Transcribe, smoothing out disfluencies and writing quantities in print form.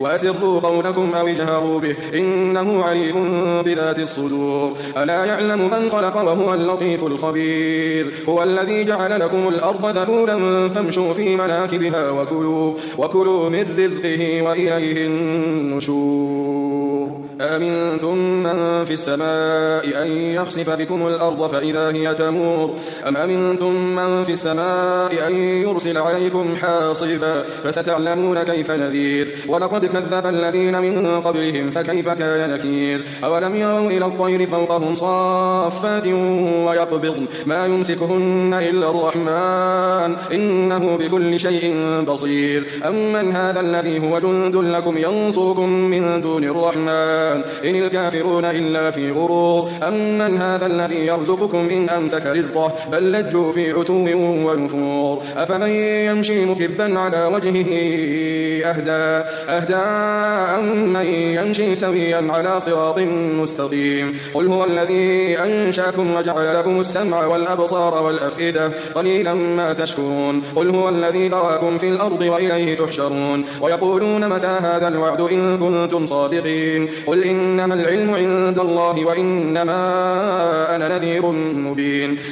وأسروا قولكم أو اجهروا به إنه عليم بذات الصدور ألا يعلم من خلق وهو اللطيف الخبير هو الذي جعل لكم الأرض ذلولا فامشوا في مناكبها وكلوا من رزقه وإليه النشور أأمنتم من في السماء أن يخسف بكم الأرض فإذا هي تمور أم أمنتم من في السماء أن يرسل عليكم حاصبا فستعلمون كيف نذير ولقد كذب الذين من قبلهم فكيف كان نكير أولم يروا إلى الطير فوقهم صافات ويقبضن ما يمسكهن إلا الرحمن إنه بكل شيء بصير أمن هذا الذي هو جند لكم ينصركم من دون الرحمن إن الكافرون إلا في غرور أمن هذا الذي يرزقكم إن أمسك رزقه بل لجوا في عتو ونفور أفمن يمشي مكبا على وجهه أهدى أمن يمشي سويا على صراط مستقيم قل هو الذي أنشأكم وجعل لكم السمع والأبصار والأفئدة قليلا ما تشكرون قل هو الذي ذراكم في الأرض وإليه تحشرون ويقولون متى هذا الوعد إن كنتم صادقين قل إنما العلم عند الله وإنما أنا نذير مبين